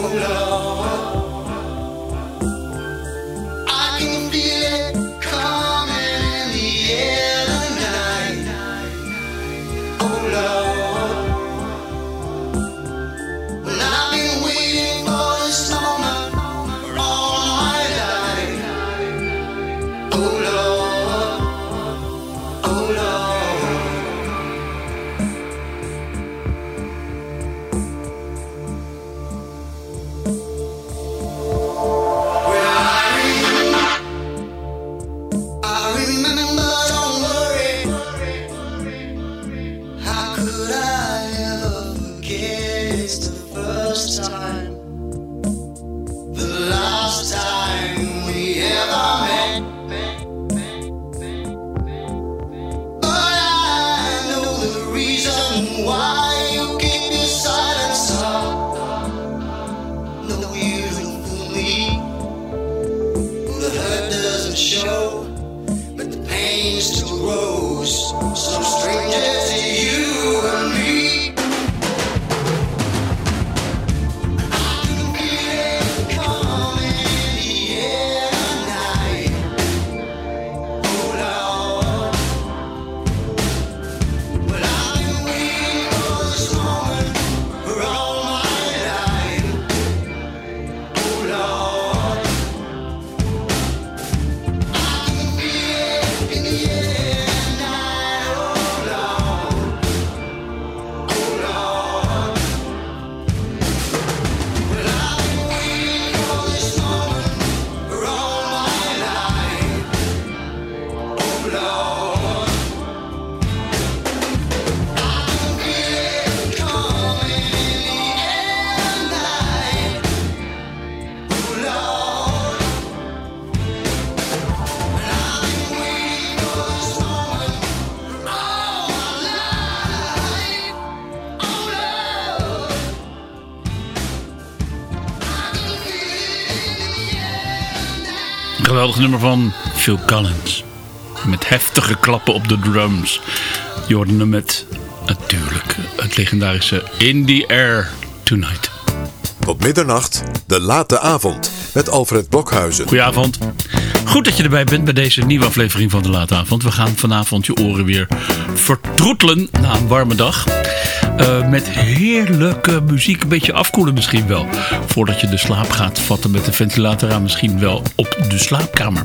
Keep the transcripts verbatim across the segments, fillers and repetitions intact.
Geweldig nummer van Phil Collins. Met heftige klappen op de drums. Je hoorde hem met, natuurlijk, het legendarische In the Air Tonight. Tot middernacht, de late avond, met Alfred Blokhuizen. Goedenavond. Goed dat je erbij bent bij deze nieuwe aflevering van de late avond. We gaan vanavond je oren weer vertroetelen na een warme dag. Uh, met heerlijke muziek, een beetje afkoelen misschien wel. Voordat je de slaap gaat vatten met de ventilator aan, misschien wel op de slaapkamer.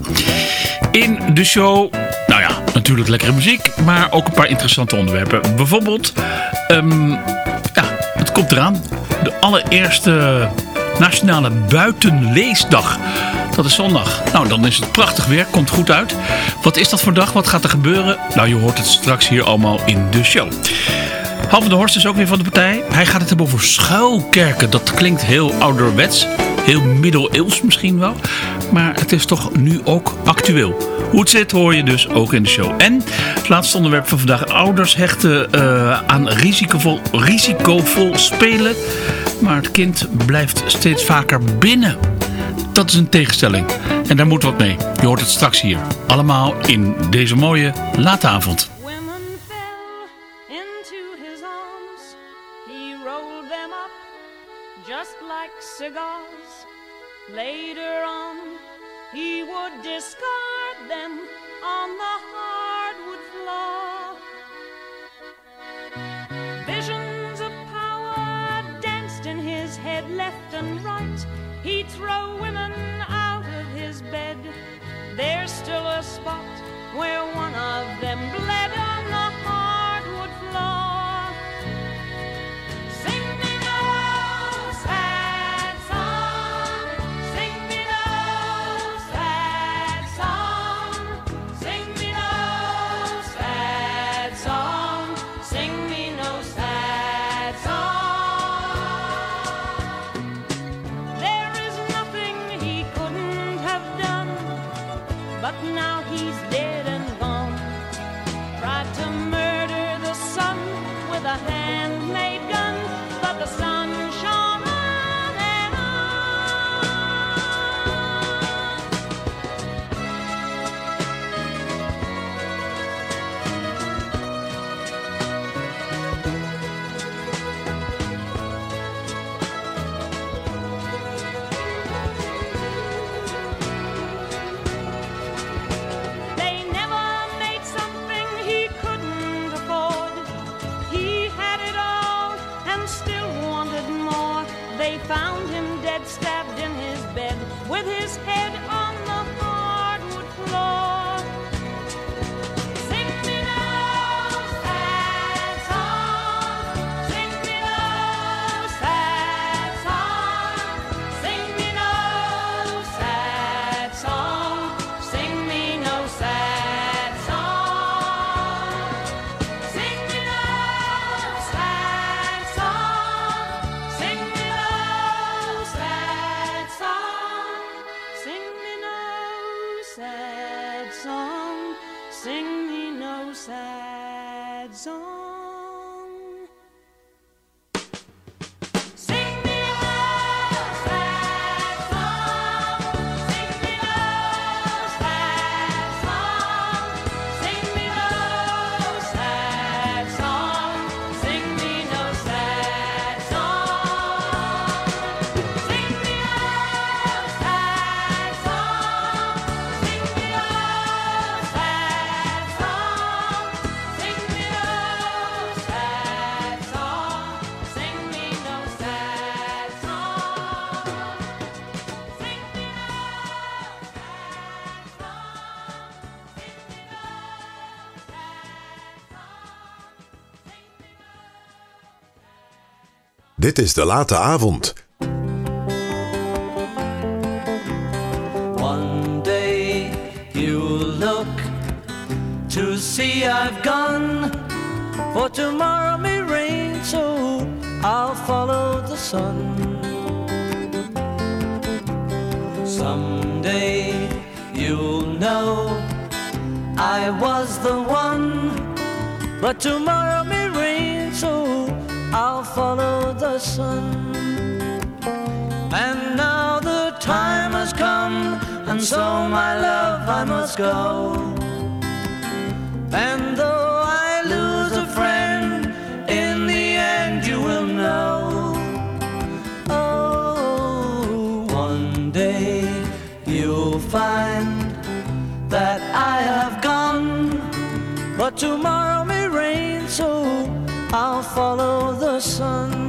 In de show, nou ja, natuurlijk lekkere muziek, maar ook een paar interessante onderwerpen. Bijvoorbeeld, um, ja, het komt eraan. De allereerste Nationale Buitenleesdag. Dat is zondag. Nou, dan is het prachtig weer. Komt goed uit. Wat is dat voor dag? Wat gaat er gebeuren? Nou, je hoort het straks hier allemaal in de show. Halve de Horst is ook weer van de partij. Hij gaat het hebben over schuilkerken. Dat klinkt heel ouderwets. Heel middeleeuws misschien wel. Maar het is toch nu ook actueel. Hoe het zit hoor je dus ook in de show. En het laatste onderwerp van vandaag. Ouders hechten uh, aan risicovol, risicovol spelen. Maar het kind blijft steeds vaker binnen. Dat is een tegenstelling. En daar moet wat mee. Je hoort het straks hier. Allemaal in deze mooie late avond. Cigars. Later on, he would discard them on the hardwood floor. Visions of power danced in his head left and right. He'd throw women out of his bed. There's still a spot where one of them bled on the hardwood floor. stabbed in his bed with his head on the hardwood floor. Sing me no sad song, sing me no sad song, sing me no sad song, sing me no sad song, sing me no sad song, sing me no sad song, sing me no sad song, sing me no sad song. Sing me no sad song, sing me no sad song, sing me no sad song, sing me no sad song, sing me no sad song, sing me no sad song, sing me no sad song, sing me no sad song, sing me Dit is De Late Avond. One day you'll look to see I've gone, for tomorrow may rain, so I'll follow the sun. Someday you'll know I was the one, but tomorrow may rain, so I'll follow the sun. And now the time has come, and so my love I must go. And though I lose a friend, in the end you will know. Oh, one day you'll find that I have gone, but tomorrow may rain, so I'll follow the sun.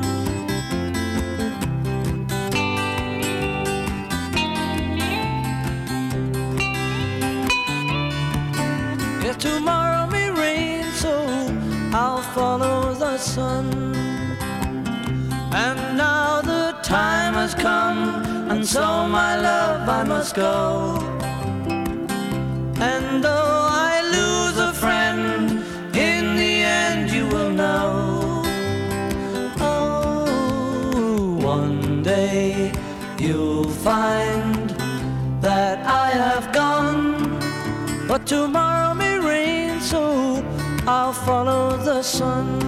If tomorrow may rain, so I'll follow the sun. And now the time has come, and so my love I must go. And though I lose a friend, in the end you will know. Oh, one day you'll find that I have gone, but tomorrow may rain, so I'll follow the sun.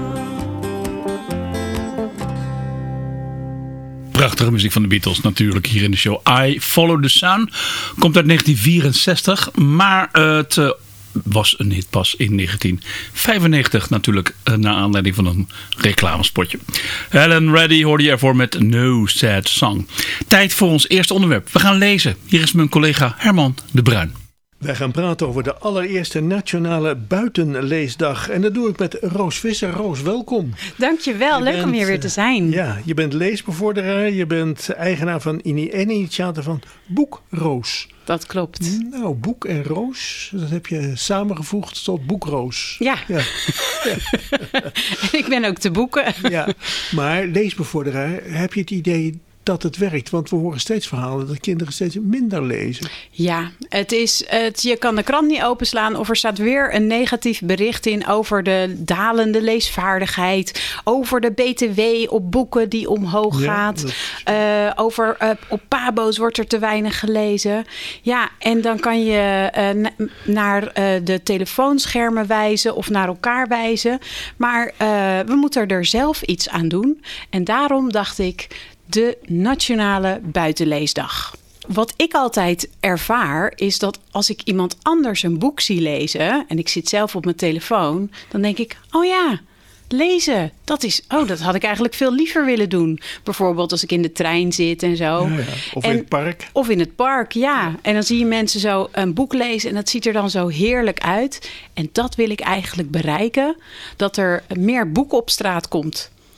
Prachtige muziek van de Beatles natuurlijk hier in de show. I Follow the Sun komt uit negentien vierenzestig, maar uh, het uh, was een hit pas in negentien vijfennegentig natuurlijk, uh, naar aanleiding van een reclamespotje. Helen Reddy hoorde je ervoor met No Sad Song. Tijd voor ons eerste onderwerp. We gaan lezen. Hier is mijn collega Herman de Bruin. Wij gaan praten over de allereerste Nationale Buitenleesdag. En dat doe ik met Roos Visser. Roos, welkom. Dankjewel, je leuk bent, om hier weer te zijn. Ja, je bent leesbevorderaar. Je bent eigenaar van en initiator van Boek Roos. Dat klopt. Nou, Boek en Roos, dat heb je samengevoegd tot Boekroos. Ja. ja. ja. Ik ben ook te boeken. Ja, maar leesbevorderaar, heb je het idee dat het werkt? Want we horen steeds verhalen dat kinderen steeds minder lezen. Ja, het is, het, je kan de krant niet openslaan of er staat weer een negatief bericht in over de dalende leesvaardigheid, over de B T W op boeken die omhoog gaat, ja, uh, over uh, op pabo's wordt er te weinig gelezen. Ja, en dan kan je uh, na, naar uh, de telefoonschermen wijzen of naar elkaar wijzen. Maar uh, we moeten er zelf iets aan doen. En daarom dacht ik, de Nationale Buitenleesdag. Wat ik altijd ervaar is dat als ik iemand anders een boek zie lezen en ik zit zelf op mijn telefoon, dan denk ik, oh ja, lezen, dat is, oh, dat had ik eigenlijk veel liever willen doen. Bijvoorbeeld als ik in de trein zit en zo. Ja, ja. Of en, in het park. Of in het park, ja. ja. En dan zie je mensen zo een boek lezen en dat ziet er dan zo heerlijk uit. En dat wil ik eigenlijk bereiken, dat er meer boeken op straat komt.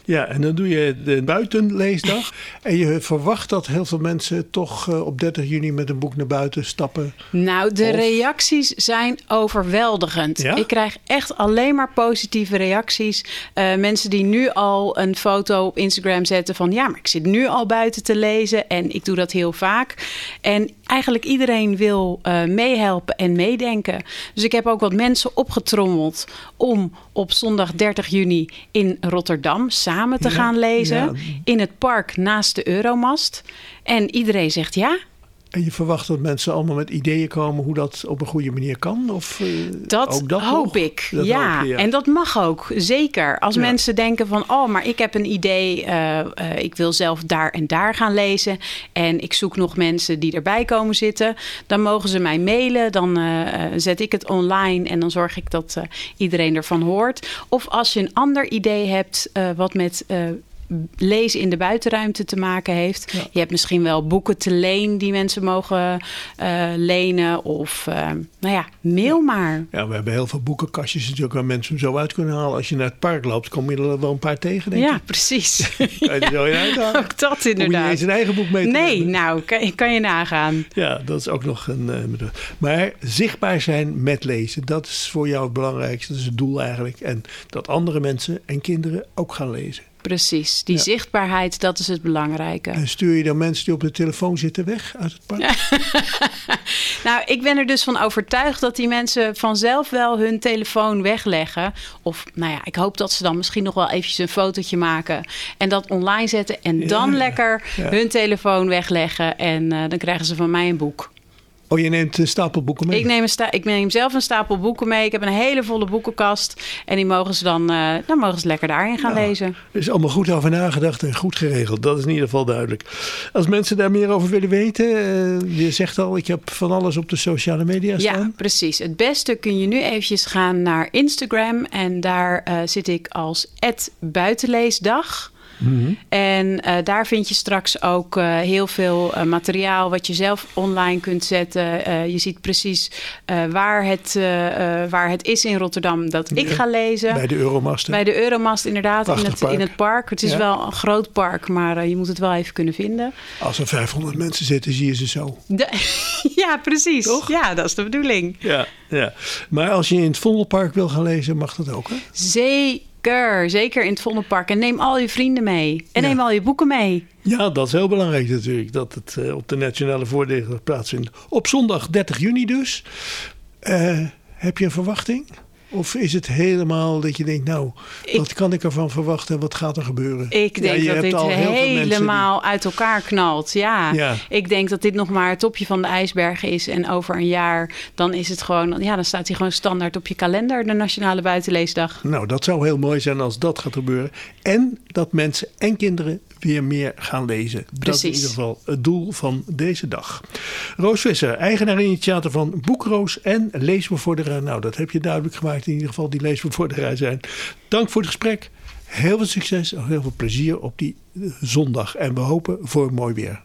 Ja, en dan doe je de buitenleesdag. En je verwacht dat heel veel mensen toch uh, op dertig juni met een boek naar buiten stappen. Nou, de of... reacties zijn overweldigend. Ja? Ik krijg echt alleen maar positieve reacties. Uh, mensen die nu al een foto op Instagram zetten van... ja, maar ik zit nu al buiten te lezen en ik doe dat heel vaak. En eigenlijk iedereen wil uh, meehelpen en meedenken. Dus ik heb ook wat mensen opgetrommeld om op zondag dertig juni in Rotterdam samen te ja, gaan lezen. Ja. In het park naast de Euromast. En iedereen zegt ja. En je verwacht dat mensen allemaal met ideeën komen hoe dat op een goede manier kan? Of, uh, dat, ook dat hoop nog? ik. Dat ja. hoop je, ja, en dat mag ook. Zeker. Als ja. mensen denken van... oh, maar ik heb een idee. Uh, uh, ik wil zelf daar en daar gaan lezen. En ik zoek nog mensen die erbij komen zitten. Dan mogen ze mij mailen. Dan uh, zet ik het online. En dan zorg ik dat uh, iedereen ervan hoort. Of als je een ander idee hebt... Uh, wat met... Uh, lezen in de buitenruimte te maken heeft. Ja. Je hebt misschien wel boeken te leen die mensen mogen uh, lenen. Of, uh, nou ja, mail ja. maar. Ja, we hebben heel veel boekenkastjes natuurlijk waar mensen hem zo uit kunnen halen. Als je naar het park loopt, kom je er wel een paar tegen, denk Ja, je. precies. Kan je er zo in uithalen? Ook dat inderdaad. Hoef je eens een eigen boek mee te Nee, hebben. nou, kan, kan je nagaan. Ja, dat is ook nog een... Uh, maar zichtbaar zijn met lezen, dat is voor jou het belangrijkste. Dat is het doel eigenlijk. En dat andere mensen en kinderen ook gaan lezen. Precies, die ja. zichtbaarheid, dat is het belangrijke. En stuur je dan mensen die op de telefoon zitten weg uit het park? Ja. Nou, ik ben er dus van overtuigd dat die mensen vanzelf wel hun telefoon wegleggen. Of, nou ja, ik hoop dat ze dan misschien nog wel eventjes een fotootje maken en dat online zetten. En dan ja, lekker ja. hun telefoon wegleggen en uh, dan krijgen ze van mij een boek. Oh, je neemt een stapel boeken mee? Ik neem, een sta- ik neem zelf een stapel boeken mee. Ik heb een hele volle boekenkast. En die mogen ze dan, uh, dan mogen ze lekker daarin gaan ja, lezen. Er is allemaal goed over nagedacht en goed geregeld. Dat is in ieder geval duidelijk. Als mensen daar meer over willen weten. Uh, je zegt al, ik heb van alles op de sociale media staan. Ja, precies. Het beste kun je nu eventjes gaan naar Instagram. En daar uh, zit ik als at buitenleesdag. Mm-hmm. En uh, daar vind je straks ook uh, heel veel uh, materiaal wat je zelf online kunt zetten. Uh, je ziet precies uh, waar, het, uh, uh, waar het is in Rotterdam dat ik ja, ga lezen. Bij de Euromast. Bij de Euromast inderdaad, in het, in het park. Het is ja. wel een groot park, maar uh, je moet het wel even kunnen vinden. Als er vijfhonderd mensen zitten, zie je ze zo. De, ja, precies. Toch? Ja, dat is de bedoeling. Ja, ja. Maar als je in het Vondelpark wil gaan lezen, mag dat ook, hè? Zeker. Zeker in het Vondelpark. En neem al je vrienden mee. En ja. neem al je boeken mee. Ja, dat is heel belangrijk natuurlijk. Dat het uh, op de Nationale Voordeeldag plaatsvindt. Op zondag dertig juni dus. Uh, heb je een verwachting? Of is het helemaal dat je denkt, nou, ik, wat kan ik ervan verwachten? Wat gaat er gebeuren? Ik denk ja, dat dit helemaal die... uit elkaar knalt. Ja. ja, ik denk dat dit nog maar het topje van de ijsberg is. En over een jaar, dan is het gewoon, ja, dan staat hij gewoon standaard op je kalender, de Nationale Buitenleesdag. Nou, dat zou heel mooi zijn als dat gaat gebeuren. En dat mensen en kinderen weer meer gaan lezen. Precies. Dat is in ieder geval het doel van deze dag. Roos Visser, eigenaar en initiator van Boekroos en leesbevorderaar. Nou, dat heb je duidelijk gemaakt. In ieder geval die leesbevorderaar zijn. Dank voor het gesprek. Heel veel succes en heel veel plezier op die zondag. En we hopen voor mooi weer.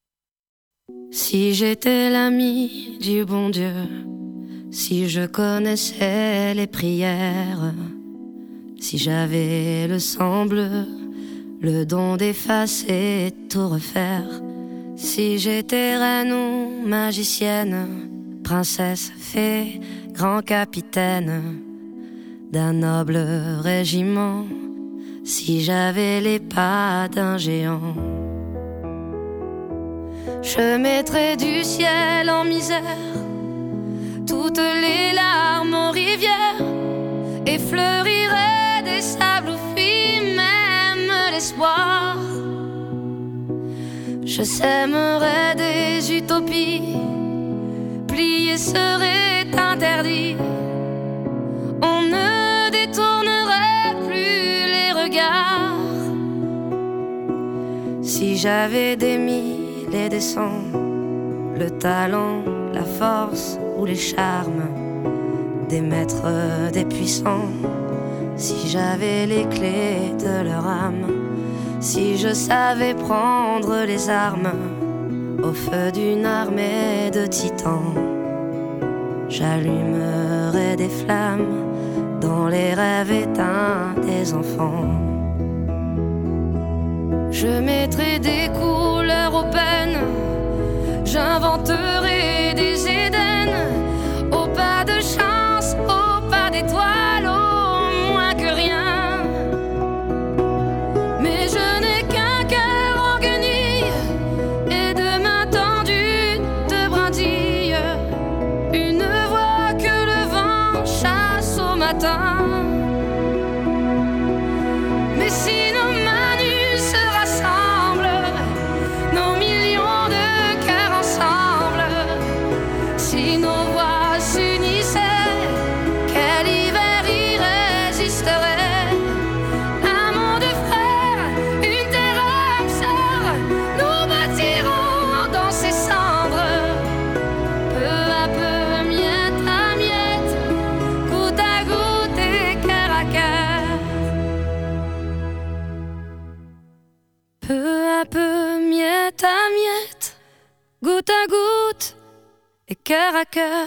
Si j'étais l'ami du bon Dieu, si je connaissais les prières, si j'avais le sang bleu, le don d'effacer et tout refaire, si j'étais reine ou magicienne, princesse, fée, grand capitaine d'un noble régiment, si j'avais les pas d'un géant, je mettrais du ciel en misère toutes les larmes en rivière et fleurirais des sables où fuit même l'espoir. Je sèmerais des utopies, plier serait interdit. On ne détournerait plus les regards. Si j'avais des mille et des cents, le talent, la force ou les charmes des maîtres, des puissants, si j'avais les clés de leur âme, si je savais prendre les armes au feu d'une armée de titans, j'allumerais des flammes dans les rêves éteints des enfants. Je mettrai des couleurs aux peines, j'inventerai des Édens, au pas de chance, au pas d'étoiles, au moins que rien. Mais je n'ai qu'un cœur en guenille et de mains tendues de brindilles, une voix que le vent chasse au matin. Mais si nos manus se rassemblent, nos millions de cœurs ensemble, si nos voix s'unissaient, quel hiver irrésisterait? Un monde frère, une terre âme sœur, nous bâtirons dans ces cendres, peu à peu, miette à miette, goutte à goutte et cœur à cœur. Peu à peu, miette à miette, goutte à goutte et cœur à cœur.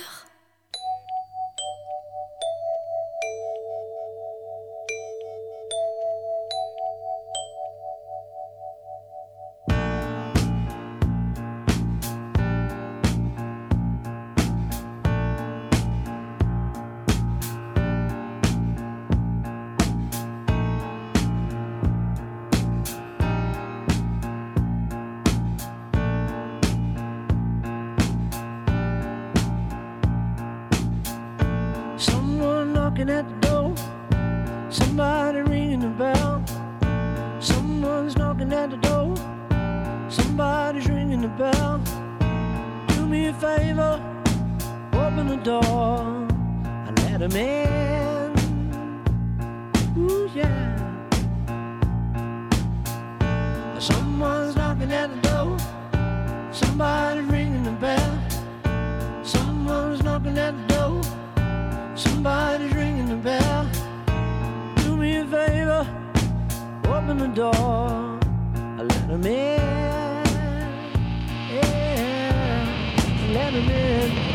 Someone knocking at the door, somebody ringing the bell. Someone's knocking at the door, somebody's ringing the bell. Do me a favor, open the door and let him in. Ooh, yeah. Someone's knocking at the door, somebody's ringing the bell. Someone's knocking at the door, somebody's ringing the bell. Do me a favor, open the door, let them in, yeah, let them in.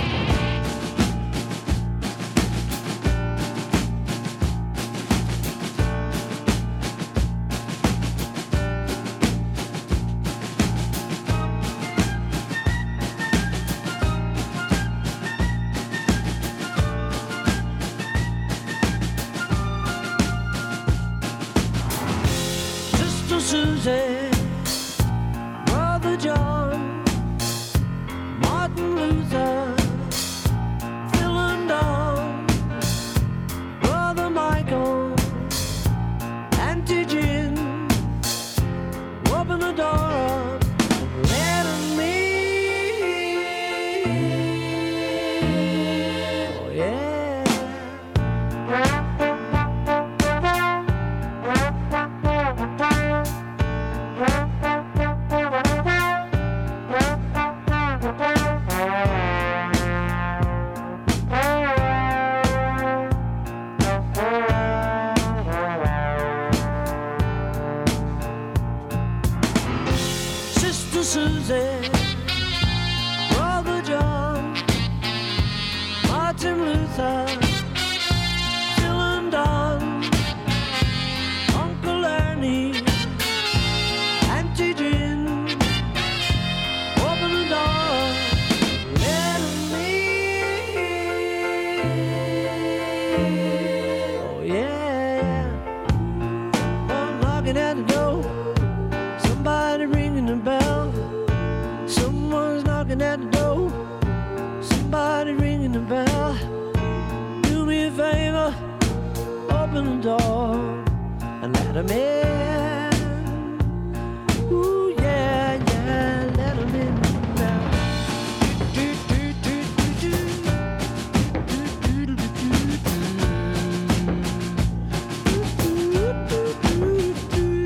Susie, Brother John, Martin Luther, Phil and Don, Brother Michael, Auntie Jim, open the door up, let 'em in, oh yeah. Susie, Brother John, Martin Luther, Phil and Don, Uncle Ernie, Auntie Jim, open the door, let 'em in, oh yeah. I'm knocking at the door, somebody ringing the bell. Someone's knocking at the door, somebody ringing the bell. Do me a favor, open the door and let 'em in. Ooh yeah, yeah, let 'em in now. Do, do, do, do, do. Do, do, do, do, do. Do, do, do, do, do, do.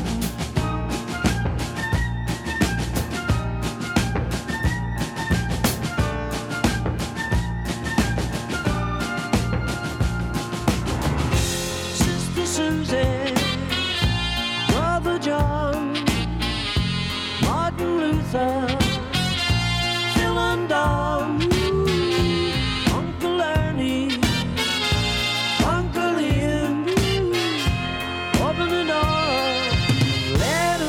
Susie, Brother John, Martin Luther, Phil and Don, Uncle Ernie, Uncle Ian, open the door, let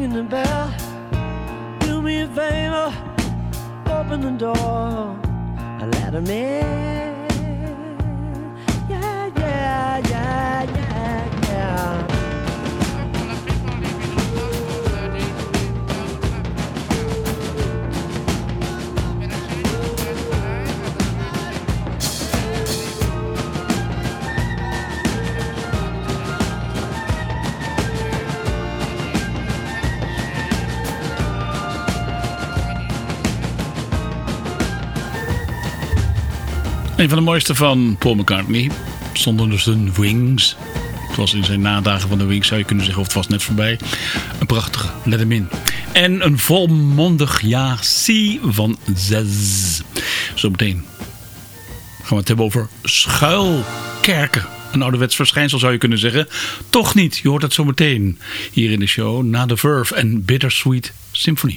ringing the bell. Do me a favor, open the door and let him in. Yeah, yeah, yeah, yeah, yeah. Een van de mooiste van Paul McCartney. Zonder dus een Wings. Het was in zijn nadagen van de Wings, zou je kunnen zeggen, of het was net voorbij. Een prachtige Let Him In. En een volmondig ja, zie van zes. Zometeen gaan we het hebben over schuilkerken. Een ouderwets verschijnsel zou je kunnen zeggen. Toch niet, je hoort het zometeen hier in de show. Na The Verve en Bittersweet Symphony.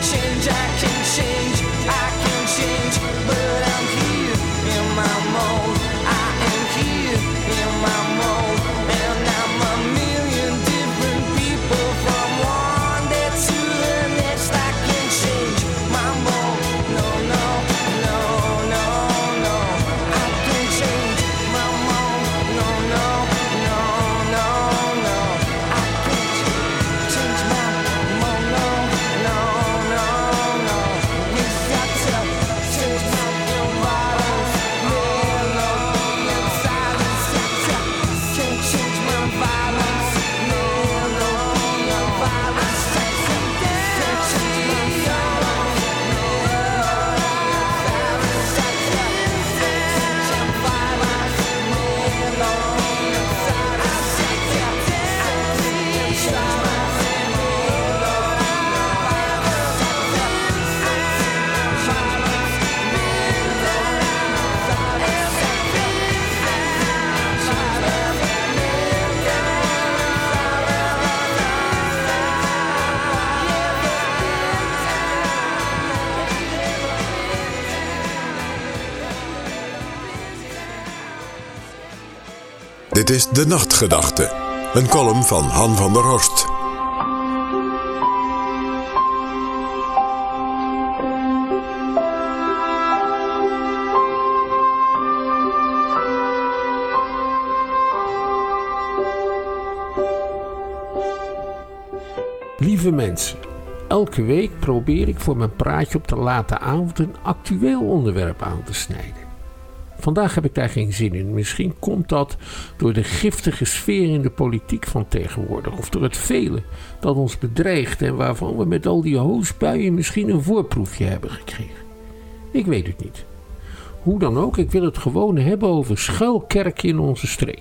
change, I can change, I can change, but I'm here in my mold. I am here in my mold, and I'm a million different people from one day to the next. I can change my mold. No, no, no, no, no. I can change my mold. No, no, no, no, no. I can change my mold. No, no, no, no. Yes, I tell, change my violence, melody and silence. I tell, can't change my violence, melody and violence. I tell, can't change my violence, melody and silence. I tell, can't change my violence, melody and silence. I tell, can't change my Dit is De Nachtgedachte, een column van Han van der Horst. Lieve mensen, elke week probeer ik voor mijn praatje op de late avond een actueel onderwerp aan te snijden. Vandaag heb ik daar geen zin in. Misschien komt dat door de giftige sfeer in de politiek van tegenwoordig, of door het vele dat ons bedreigt en waarvan we met al die hoosbuien misschien een voorproefje hebben gekregen. Ik weet het niet. Hoe dan ook, ik wil het gewoon hebben over schuilkerken in onze streek.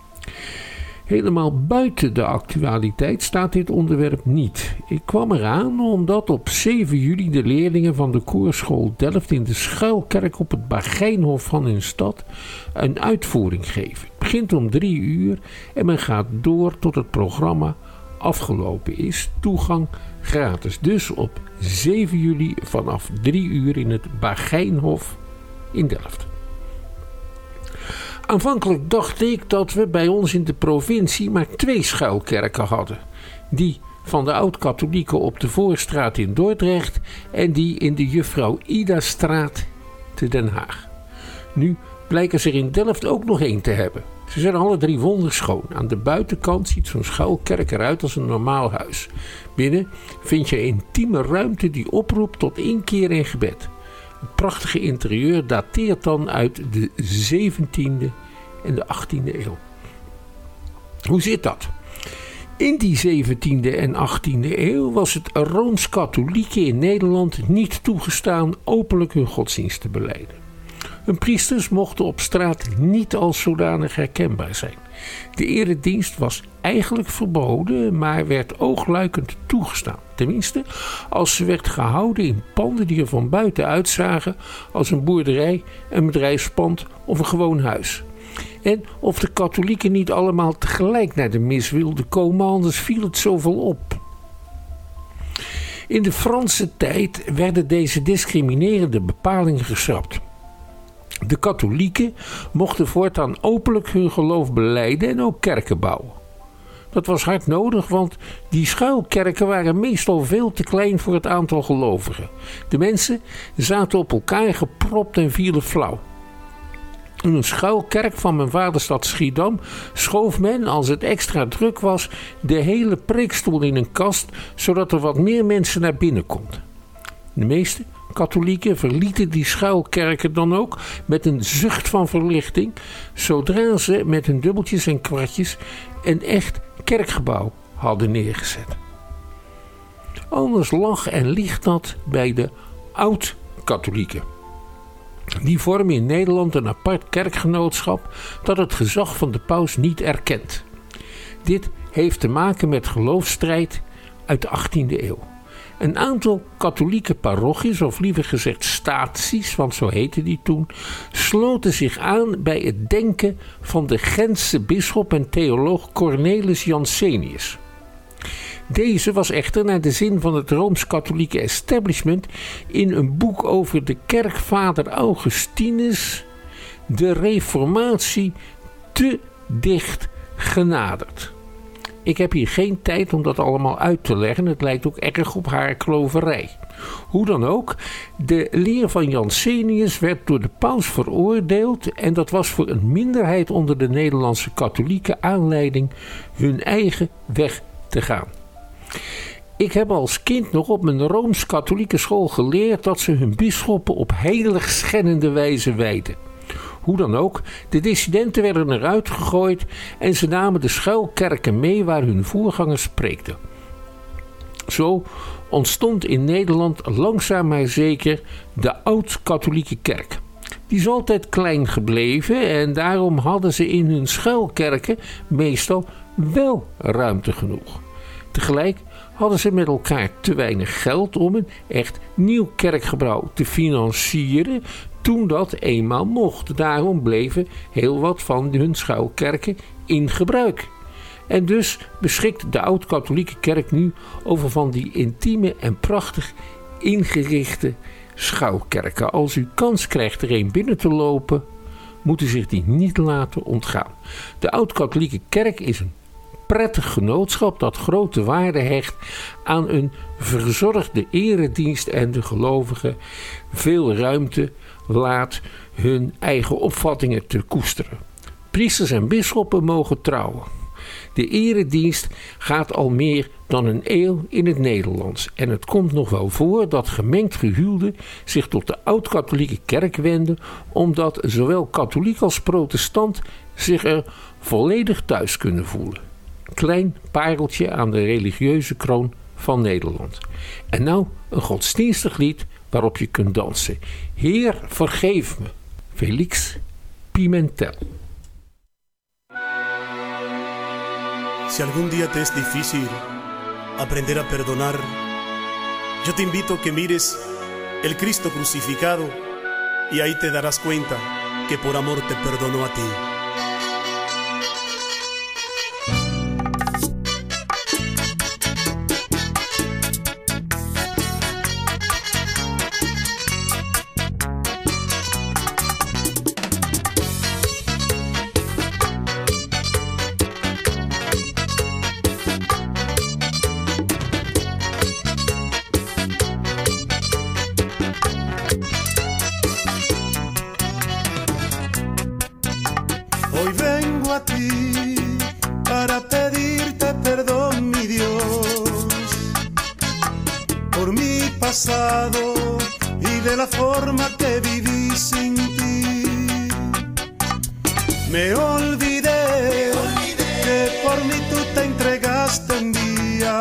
Helemaal buiten de actualiteit staat dit onderwerp niet. Ik kwam eraan omdat op zeven juli de leerlingen van de Koerschool Delft in de schuilkerk op het Bagijnhof van hun stad een uitvoering geven. Het begint om drie uur en men gaat door tot het programma afgelopen is. Toegang gratis. Dus op zeven juli vanaf drie uur in het Bagijnhof in Delft. Aanvankelijk dacht ik dat we bij ons in de provincie maar twee schuilkerken hadden. Die van de oud-katholieken op de Voorstraat in Dordrecht en die in de Juffrouw Ida-straat te Den Haag. Nu blijken ze er in Delft ook nog één te hebben. Ze zijn alle drie wonderschoon. Aan de buitenkant ziet zo'n schuilkerk eruit als een normaal huis. Binnen vind je een intieme ruimte die oproept tot inkeer en gebed. Het prachtige interieur dateert dan uit de zeventiende en de achttiende eeuw. Hoe zit dat? In die zeventiende en achttiende eeuw was het Rooms-Katholieken in Nederland niet toegestaan openlijk hun godsdienst te belijden. Hun priesters mochten op straat niet als zodanig herkenbaar zijn. De eredienst was eigenlijk verboden, maar werd oogluikend toegestaan. Tenminste, als ze werd gehouden in panden die er van buiten uitzagen als een boerderij, een bedrijfspand of een gewoon huis. En of de katholieken niet allemaal tegelijk naar de mis wilden komen, anders viel het zoveel op. In de Franse tijd werden deze discriminerende bepalingen geschrapt. De katholieken mochten voortaan openlijk hun geloof belijden en ook kerken bouwen. Dat was hard nodig, want die schuilkerken waren meestal veel te klein voor het aantal gelovigen. De mensen zaten op elkaar gepropt en vielen flauw. In een schuilkerk van mijn vaderstad Schiedam schoof men, als het extra druk was, de hele preekstoel in een kast, zodat er wat meer mensen naar binnen konden. De meeste katholieken verlieten die schuilkerken dan ook met een zucht van verlichting, zodra ze met hun dubbeltjes en kwartjes een echt kerkgebouw hadden neergezet. Anders lag en ligt dat bij de oud-katholieken. Die vormen in Nederland een apart kerkgenootschap dat het gezag van de paus niet erkent. Dit heeft te maken met geloofsstrijd uit de achttiende eeuw. Een aantal katholieke parochies, of liever gezegd staties, want zo heette die toen, sloten zich aan bij het denken van de Gentse bisschop en theoloog Cornelis Jansenius. Deze was echter naar de zin van het Rooms-Katholieke establishment in een boek over de kerkvader Augustinus de reformatie te dicht genaderd. Ik heb hier geen tijd om dat allemaal uit te leggen. Het lijkt ook erg op haarkloverij. Hoe dan ook, de leer van Jansenius werd door de paus veroordeeld en dat was voor een minderheid onder de Nederlandse katholieken aanleiding hun eigen weg te gaan. Ik heb als kind nog op mijn Rooms-Katholieke school geleerd dat ze hun bisschoppen op heiligschennende wijze wijden. Hoe dan ook, de dissidenten werden eruit gegooid en ze namen de schuilkerken mee waar hun voorgangers preekten. Zo ontstond in Nederland langzaam maar zeker de oud-katholieke kerk. Die is altijd klein gebleven en daarom hadden ze in hun schuilkerken meestal wel ruimte genoeg. Tegelijk hadden ze met elkaar te weinig geld om een echt nieuw kerkgebouw te financieren toen dat eenmaal mocht. Daarom bleven heel wat van hun schuilkerken in gebruik. En dus beschikt de oud-katholieke kerk nu over van die intieme en prachtig ingerichte schuilkerken. Als u kans krijgt er een binnen te lopen, moet u zich die niet laten ontgaan. De oud-katholieke kerk is een prettig genootschap dat grote waarde hecht aan een verzorgde eredienst en de gelovigen veel ruimte laat hun eigen opvattingen te koesteren. Priesters en bisschoppen mogen trouwen. De eredienst gaat al meer dan een eeuw in het Nederlands en het komt nog wel voor dat gemengd gehuwden zich tot de oud-katholieke kerk wenden omdat zowel katholiek als protestant zich er volledig thuis kunnen voelen. Klein pareltje aan de religieuze kroon van Nederland. En nou een godsdienstig lied waarop je kunt dansen. Heer, vergeef me. Felix Pimentel. Si algún día te es difícil aprender a perdonar, yo te invito a que mires el Cristo crucificado y ahí te darás cuenta que por amor te perdonó a ti. Hoy vengo a ti para pedirte perdón, mi Dios, por mi pasado y de la forma que viví sin ti. Me olvidé, Me olvidé. que por mí tú te entregaste un día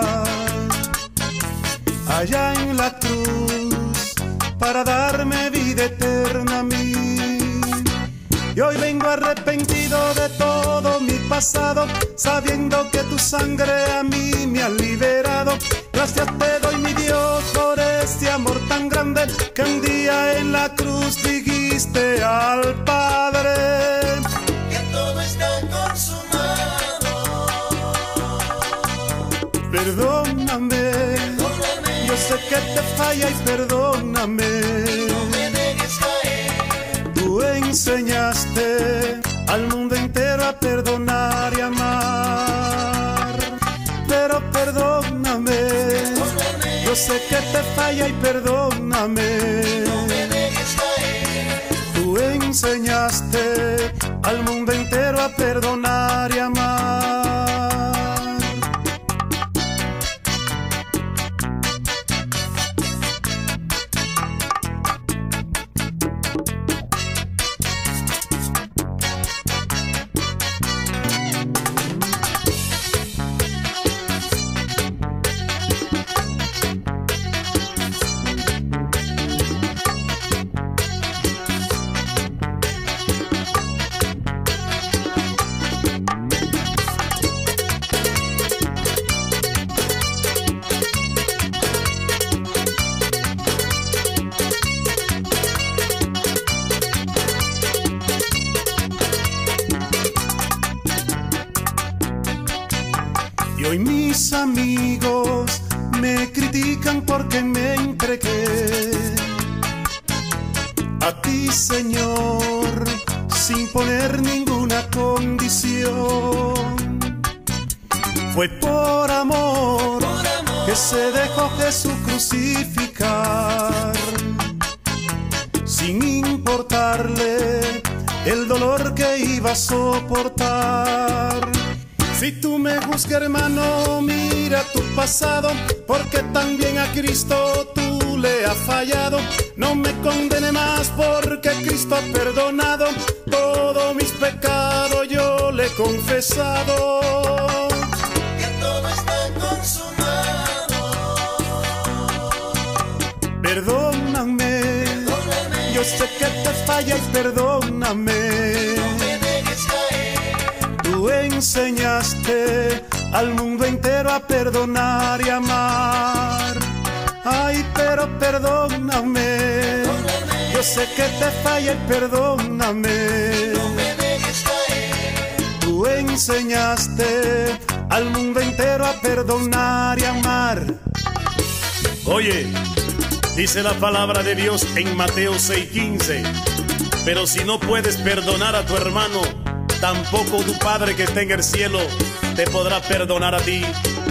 allá en la cruz para darme vida eterna a mí. Y hoy vengo arrepentido de todo mi pasado, sabiendo que tu sangre a mí me ha liberado. Gracias te doy, mi Dios, por este amor tan grande que un día en la cruz dijiste al Padre que todo está consumado. Perdóname, perdóname, yo sé que te falla y perdóname. Tú enseñaste al mundo entero a perdonar y amar. Pero perdóname, perdóname, yo sé que te falla y perdóname. No me dejes caer. Tú enseñaste al mundo entero a perdonar y amar. Hoy mis amigos amigos me critican porque me entregué a ti, Señor, sin poner ninguna condición. Fue por amor, por amor que se dejó Jesús crucificar, sin importarle el dolor que iba a soportar. Si tú me juzgas, hermano, mira tu pasado, porque también a Cristo tú le has fallado. No me condene más, porque Cristo ha perdonado todos mis pecados, yo le he confesado. Que todo está consumado. Perdóname, perdóname, yo sé que te fallas, perdóname. No me dejes caer. Tú enseñaste al mundo entero a perdonar y amar. Ay, pero perdóname, perdóname, yo sé que te falla y perdóname. No me dejes caer. Tú enseñaste al mundo entero a perdonar y amar. Oye, dice la palabra de Dios en Mateo seis quince, pero si no puedes perdonar a tu hermano, tampoco tu Padre que está en el cielo te podrá perdonar a ti.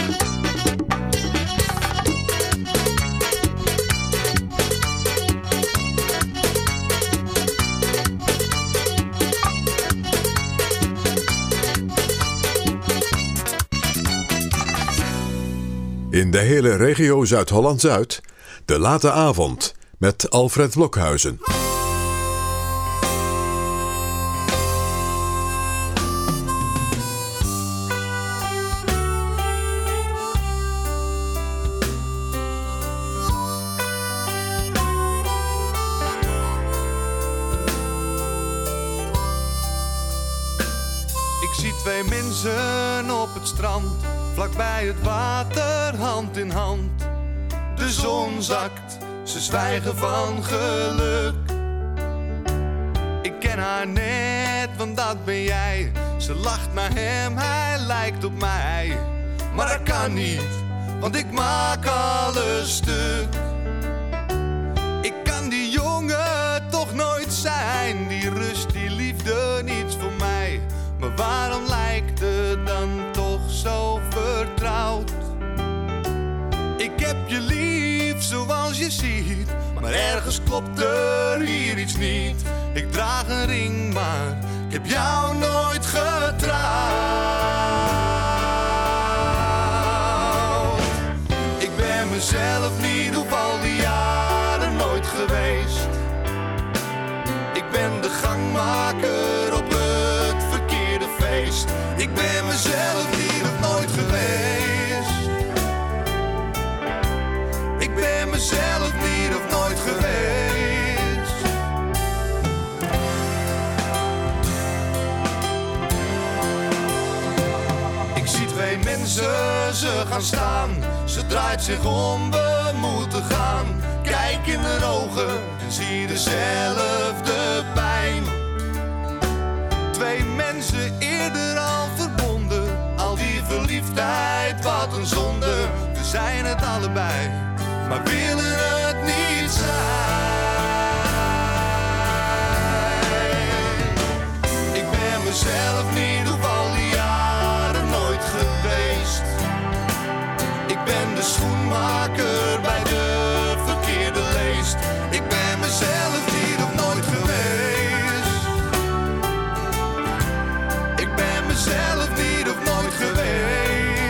In de hele regio Zuid-Holland-Zuid, de late avond met Alfred Blokhuizen. Ik zie twee mensen op het strand, vlakbij het water, hand in hand. De zon zakt, ze zwijgen van geluk. Ik ken haar net, want dat ben jij. Ze lacht naar hem, hij lijkt op mij. Maar dat kan niet, want ik maak alles stuk. Ik kan die jongen toch nooit zijn, die rust, die liefde, niets voor mij. Maar waarom lijkt het dan toch zo vertrouwd? Ik heb je lief zoals je ziet, maar ergens klopt er hier iets niet. Ik draag een ring, maar ik heb jou nooit getrouwd. Ik ben mezelf niet op al die jaren nooit geweest. Ik ben de gangmaker op het verkeerde feest. Ik ben mezelf niet of nooit geweest. Ik ben mezelf niet of nooit geweest. Ik zie twee mensen, ze gaan staan. Ze draait zich om, we moeten gaan. Kijk in haar ogen en zie dezelfde pijn. Twee mensen eerder al verbonden. Al die verliefdheid, wat een zonde. We zijn het allebei, maar willen het niet zijn. Ik ben mezelf niet op al die jaren nooit geweest. Ik ben de schoenmaker bij de verkeerde leest. Ik ben mezelf niet of nooit geweest. Ik ben mezelf niet of nooit geweest.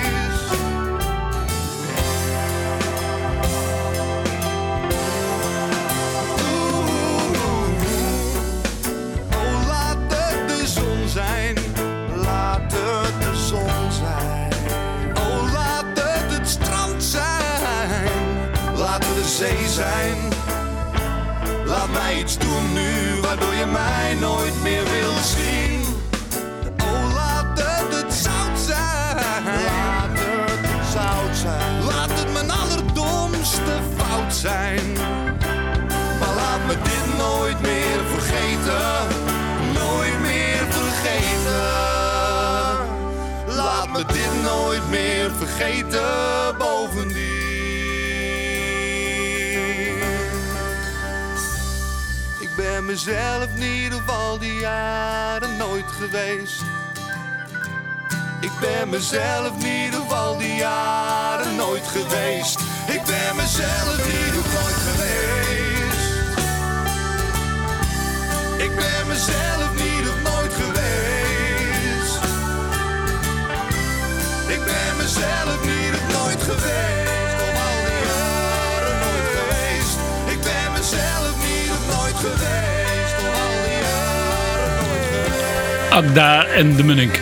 Zee zijn. Laat mij iets doen nu waardoor je mij nooit meer wil zien. Oh, laat het het zout zijn. Laat het het zout zijn. Laat het mijn allerdomste fout zijn. Maar laat me dit nooit meer vergeten. Nooit meer vergeten. Laat me dit nooit nooit meer vergeten bovendien. Ik ben mezelf in ieder geval die jaren nooit geweest. Ik ben mezelf in ieder geval die jaren nooit geweest. Ik ben mezelf in ieder geval nooit geweest. Ik ben mezelf in ieder geval nooit geweest. Ik ben mezelf in ieder geval nooit geweest. Om al die jaren nooit geweest. Ik ben mezelf in ieder geval nooit geweest. Om al die jaren nooit geweest. Agda en de Munnik.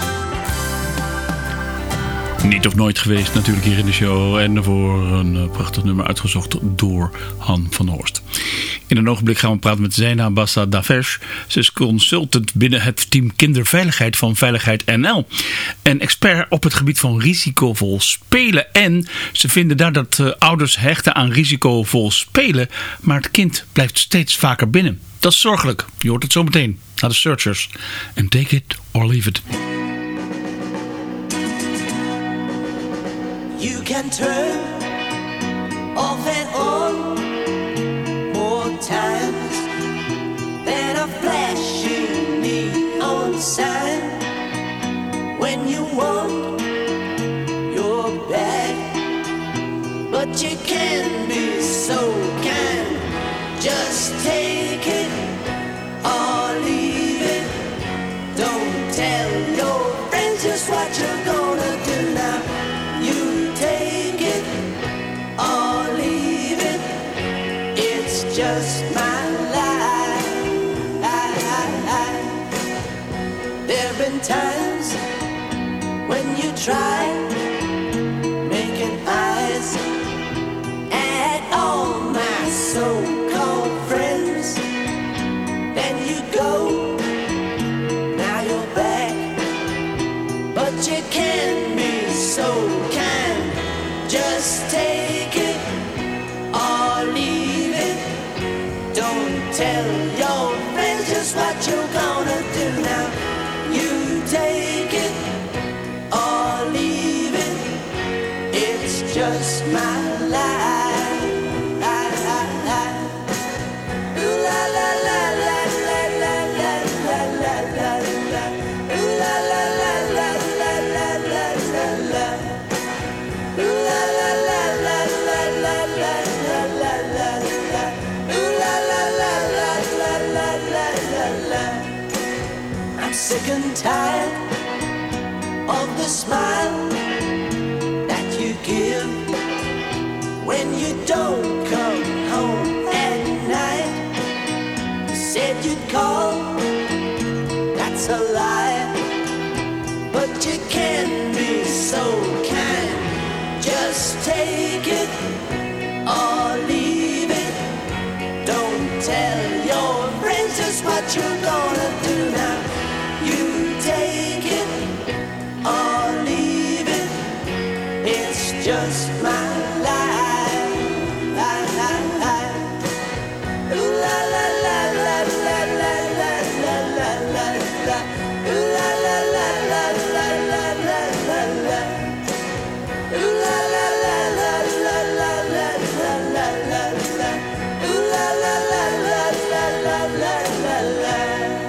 Niet of nooit geweest natuurlijk hier in de show. En daarvoor een uh, prachtig nummer uitgezocht door Han van Horst. In een ogenblik gaan we praten met Zena Bassa Davesh. Ze is consultant binnen het team kinderveiligheid van Veiligheid N L. En expert op het gebied van risicovol spelen. En ze vinden daar dat uh, ouders hechten aan risicovol spelen. Maar het kind blijft steeds vaker binnen. Dat is zorgelijk. Je hoort het zo meteen naar de Searchers. En take it or leave it. You can turn off and on more times than a flashing neon sign when you want your back, but you can be so kind. Just take it or leave it. Don't tell your friends just what you're gonna do now. You take it or leave it. It's just my life. There've been times when you try making eyes at all my so-called friends. Then you go, now you're back, but you can't be so kind. Just take it or leave it. Don't tell your friends just what you're gonna do now. You take it or leave it. It's just my life. Ooh la la la la la la la la la la la. Ooh la la la la la la la la la. Ooh la la la la la la la la la la la. Ooh la la la la la la la la la. I'm sick and tired of the smile that you give when you don't come home at night. You said you'd call, that's a lie, but you can be so kind. Just take it or leave it. Don't tell your friends just what you're gonna do now. You take it or leave it. It's just my life. Ooh la la la la la la la la la la la. Ooh la la la la la la la la la. Ooh la la la la la la la la la la la. Ooh la la la la la la la la la.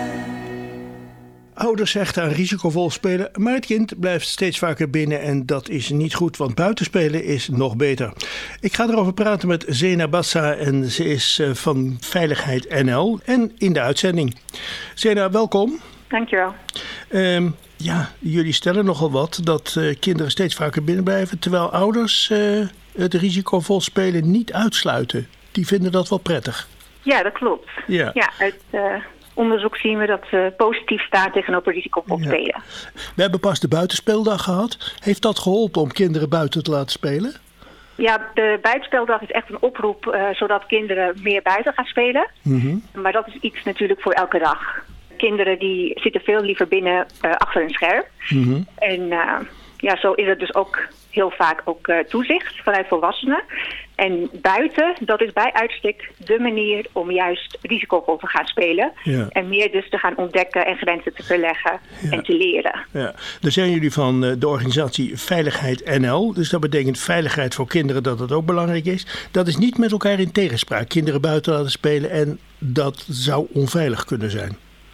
Ouders hechten aan risicovol spelen, maar het kind blijft steeds vaker binnen en dat is niet goed, want buitenspelen is nog beter. Ik ga erover praten met Zena Bassa en ze is van Veiligheid N L en in de uitzending. Zena, welkom. Dankjewel. Um, ja, jullie stellen nogal wat dat uh, kinderen steeds vaker binnen blijven, terwijl ouders uh, het risicovol spelen niet uitsluiten. Die vinden dat wel prettig. Ja, dat klopt. Ja, ja uit uh, onderzoek zien we dat uh, positief staat tegenover risicovol spelen. Ja. We hebben pas de buitenspeeldag gehad. Heeft dat geholpen om kinderen buiten te laten spelen? Ja, de buitenspeeldag is echt een oproep uh, zodat kinderen meer buiten gaan spelen. Mm-hmm. Maar dat is iets natuurlijk voor elke dag. Kinderen die zitten veel liever binnen uh, achter een scherm. Mm-hmm. En uh, ja, zo is het dus ook heel vaak ook uh, toezicht vanuit volwassenen. En buiten, dat is bij uitstek de manier om juist risicovol te gaan spelen. Ja. En meer dus te gaan ontdekken en grenzen te verleggen ja. en te leren. Ja. Daar zijn jullie van de organisatie Veiligheid N L. Dus dat betekent veiligheid voor kinderen, dat dat ook belangrijk is. Dat is niet met elkaar in tegenspraak. Kinderen buiten laten spelen en dat zou onveilig kunnen zijn.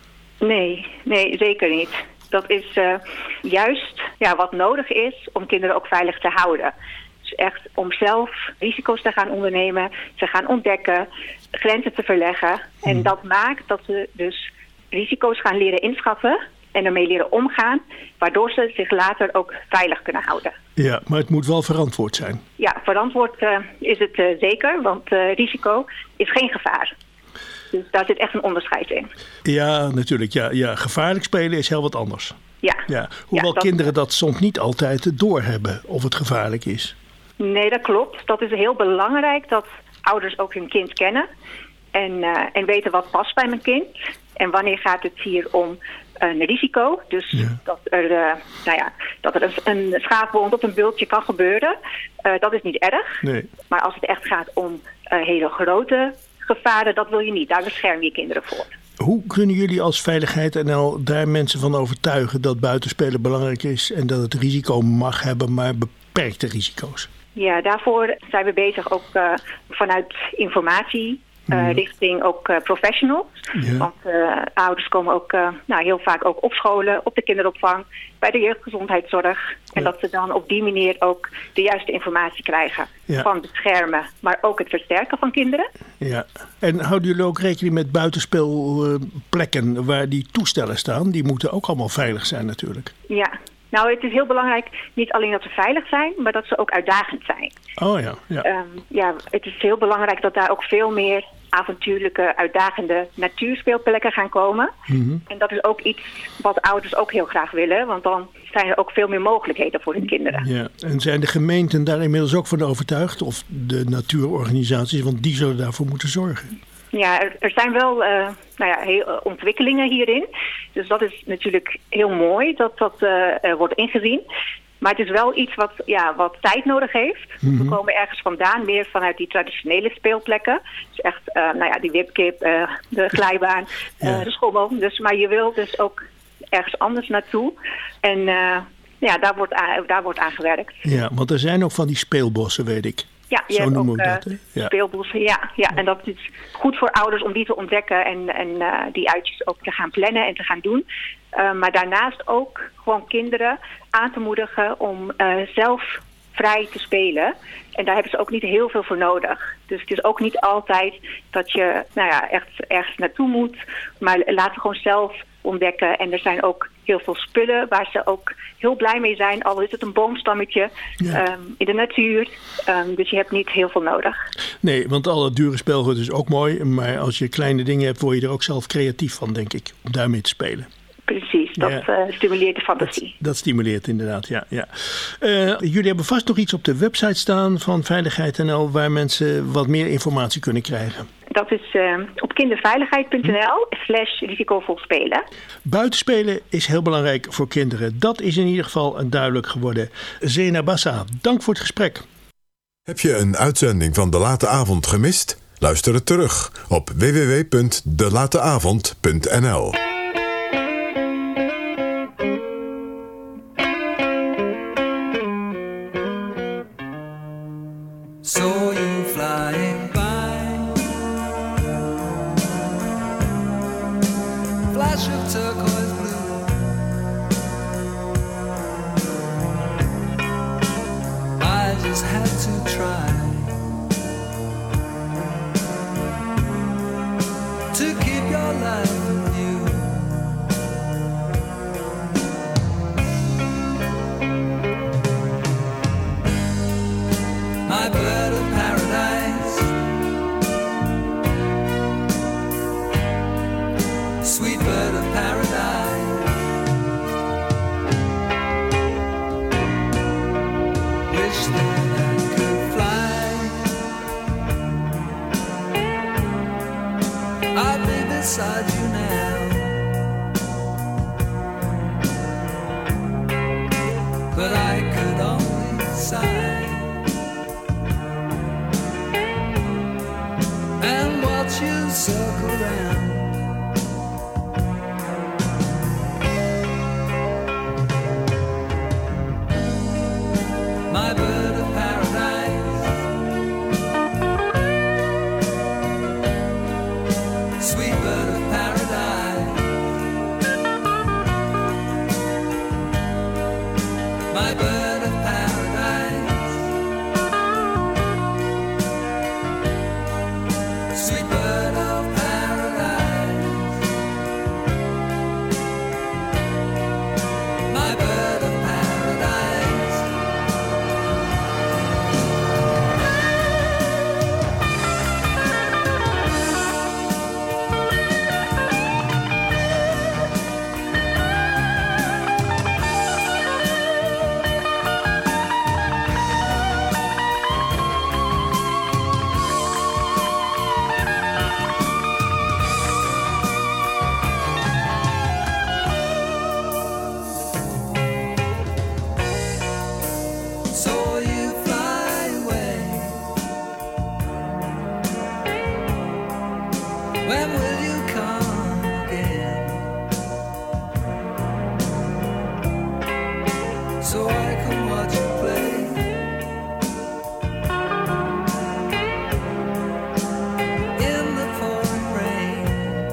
Nee, nee, zeker niet. Dat is uh, juist ja, wat nodig is om kinderen ook veilig te houden. Dus echt om zelf risico's te gaan ondernemen, te gaan ontdekken, grenzen te verleggen. En dat maakt dat ze dus risico's gaan leren inschatten en ermee leren omgaan, waardoor ze zich later ook veilig kunnen houden. Ja, maar het moet wel verantwoord zijn. Ja, verantwoord uh, is het uh, zeker, want uh, risico is geen gevaar. Dus daar zit echt een onderscheid in. Ja, natuurlijk. Ja, ja. Gevaarlijk spelen is heel wat anders. Ja. Ja. Hoewel ja, dat... kinderen dat soms niet altijd doorhebben of het gevaarlijk is. Nee, dat klopt. Dat is heel belangrijk dat ouders ook hun kind kennen. En, uh, en weten wat past bij mijn kind. En wanneer gaat het hier om een risico. Dus ja. dat er, uh, nou ja, dat er een, een schaafwond op een bultje kan gebeuren. Uh, dat is niet erg. Nee. Maar als het echt gaat om uh, hele grote gevaren, dat wil je niet. Daar bescherm je kinderen voor. Hoe kunnen jullie als Veiligheid N L daar mensen van overtuigen dat buitenspelen belangrijk is en dat het risico mag hebben, maar beperkte risico's? Ja, daarvoor zijn we bezig ook uh, vanuit informatie uh, mm. richting ook uh, professionals. Ja. Want uh, ouders komen ook uh, nou, heel vaak ook op scholen, op de kinderopvang, bij de jeugdgezondheidszorg. En ja. dat ze dan op die manier ook de juiste informatie krijgen ja. van beschermen, maar ook het versterken van kinderen. Ja. En houden jullie ook rekening met buitenspeelplekken waar die toestellen staan? Die moeten ook allemaal veilig zijn natuurlijk. Ja. Nou, het is heel belangrijk niet alleen dat ze veilig zijn, maar dat ze ook uitdagend zijn. Oh ja. Ja, um, ja het is heel belangrijk dat daar ook veel meer avontuurlijke, uitdagende natuurspeelplekken gaan komen. Mm-hmm. En dat is ook iets wat ouders ook heel graag willen, want dan zijn er ook veel meer mogelijkheden voor hun kinderen. Ja. En zijn de gemeenten daar inmiddels ook van overtuigd, of de natuurorganisaties, want die zullen daarvoor moeten zorgen? Ja, er, er zijn wel uh, nou ja, heel, uh, ontwikkelingen hierin. Dus dat is natuurlijk heel mooi dat dat uh, uh, wordt ingezien. Maar het is wel iets wat, ja, wat tijd nodig heeft. Mm-hmm. We komen ergens vandaan, meer vanuit die traditionele speelplekken. Dus echt uh, nou ja, die wipkip, uh, de glijbaan, ja. uh, de schommel. Dus, maar je wil dus ook ergens anders naartoe. En uh, ja, daar wordt, aan, daar wordt aan gewerkt. Ja, want er zijn ook van die speelbossen, weet ik. Ja, je Zo hebt noemen ook we dat, uh, ja. speelbossen. Ja, ja, en dat is goed voor ouders om die te ontdekken en, en uh, die uitjes ook te gaan plannen en te gaan doen. Uh, maar daarnaast ook gewoon kinderen aan te moedigen om uh, zelf vrij te spelen. En daar hebben ze ook niet heel veel voor nodig. Dus het is ook niet altijd dat je nou ja, echt ergens naartoe moet. Maar laat ze gewoon zelf ontdekken. En er zijn ook heel veel spullen waar ze ook heel blij mee zijn. Al is het een boomstammetje ja. um, in de natuur. Um, dus je hebt niet heel veel nodig. Nee, want al dat dure speelgoed is ook mooi. Maar als je kleine dingen hebt, word je er ook zelf creatief van, denk ik. Om daarmee te spelen. Precies, dat ja. uh, stimuleert de fantasie. Dat, dat stimuleert inderdaad, ja. ja. Uh, jullie hebben vast nog iets op de website staan van Veiligheid N L waar mensen wat meer informatie kunnen krijgen. Dat is uh, op kinderveiligheid punt n l slash risicovol spelen. Buitenspelen is heel belangrijk voor kinderen. Dat is in ieder geval duidelijk geworden. Zena Bassa, dank voor het gesprek. Heb je een uitzending van De Late Avond gemist? Luister het terug op w w w punt de late avond punt n l. Saw you flying by, flash of turquoise blue, I just had to try to keep your life new. My bird of paradise, sweet bird of paradise, wish that I could fly. I'll be beside you now, but I could only sigh. circle round. My bird of paradise, sweet bird of paradise, my bird of paradise, sweet bird of paradise, my bird of paradise. So you fly away. When will you come again? So I can watch you play. In the pouring rain.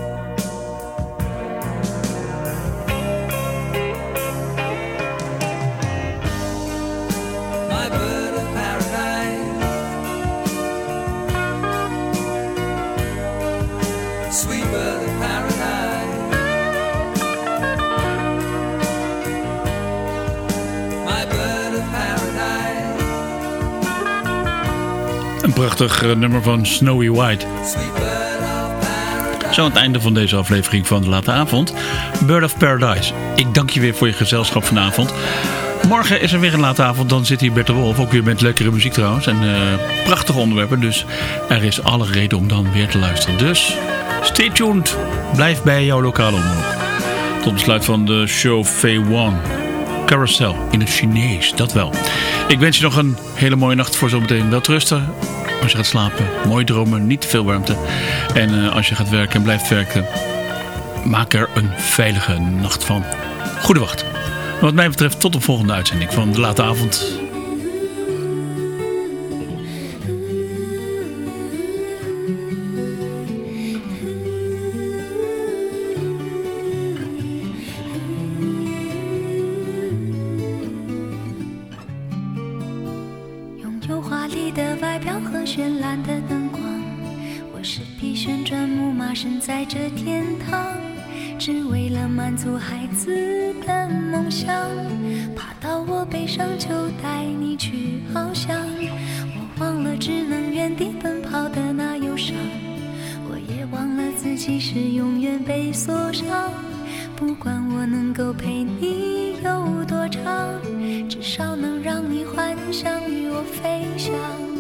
My bird of paradise, sweet bird of paradise, my bird of paradise, Een prachtig uh, nummer van Snowy White. sweet bird of paradise. Zo aan het einde van deze aflevering van De Late Avond. Bird of Paradise. Ik dank je weer voor je gezelschap vanavond. Morgen is er weer een late avond. Dan zit hier Bert de Wolf. Ook weer met lekkere muziek trouwens. En uh, prachtige onderwerpen. Dus er is alle reden om dan weer te luisteren. Dus stay tuned. Blijf bij jouw lokale omroep. Tot besluit van de show Fei Wan. Carousel in het Chinees. Dat wel. Ik wens je nog een hele mooie nacht voor zometeen. Welterusten. Als je gaat slapen. Mooi dromen. Niet te veel warmte. En uh, als je gaat werken en blijft werken. Maak er een veilige nacht van. Goede wacht. Wat mij betreft tot de volgende uitzending van De Late Avond. 只为了满足孩子的梦想，爬到我背上就带你去翱翔。我忘了只能原地奔跑的那忧伤，我也忘了自己是永远被锁上。不管我能够陪你有多长，至少能让你幻想与我飞翔。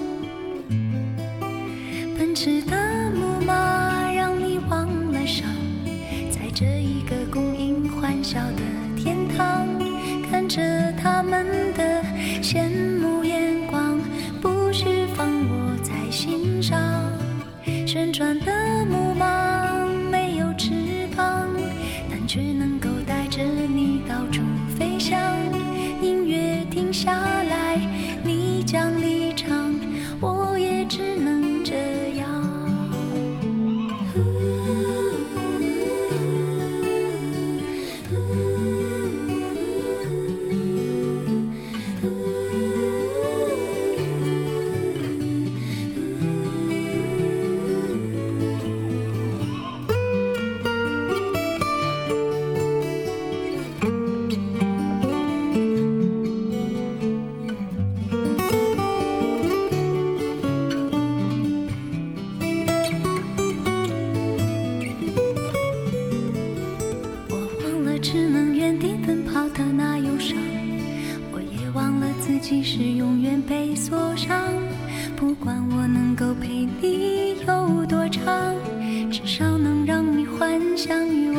奔驰的木马让你忘了伤，在这一个供应欢笑的天堂，看着他们的羡慕眼光，不需放我在心上。旋转的木马没有翅膀，但却能够带着你到处飞翔。音乐停下来，你将离场，我也只能这样。是永远被锁上，不管我能够陪你有多长，至少能让你幻想与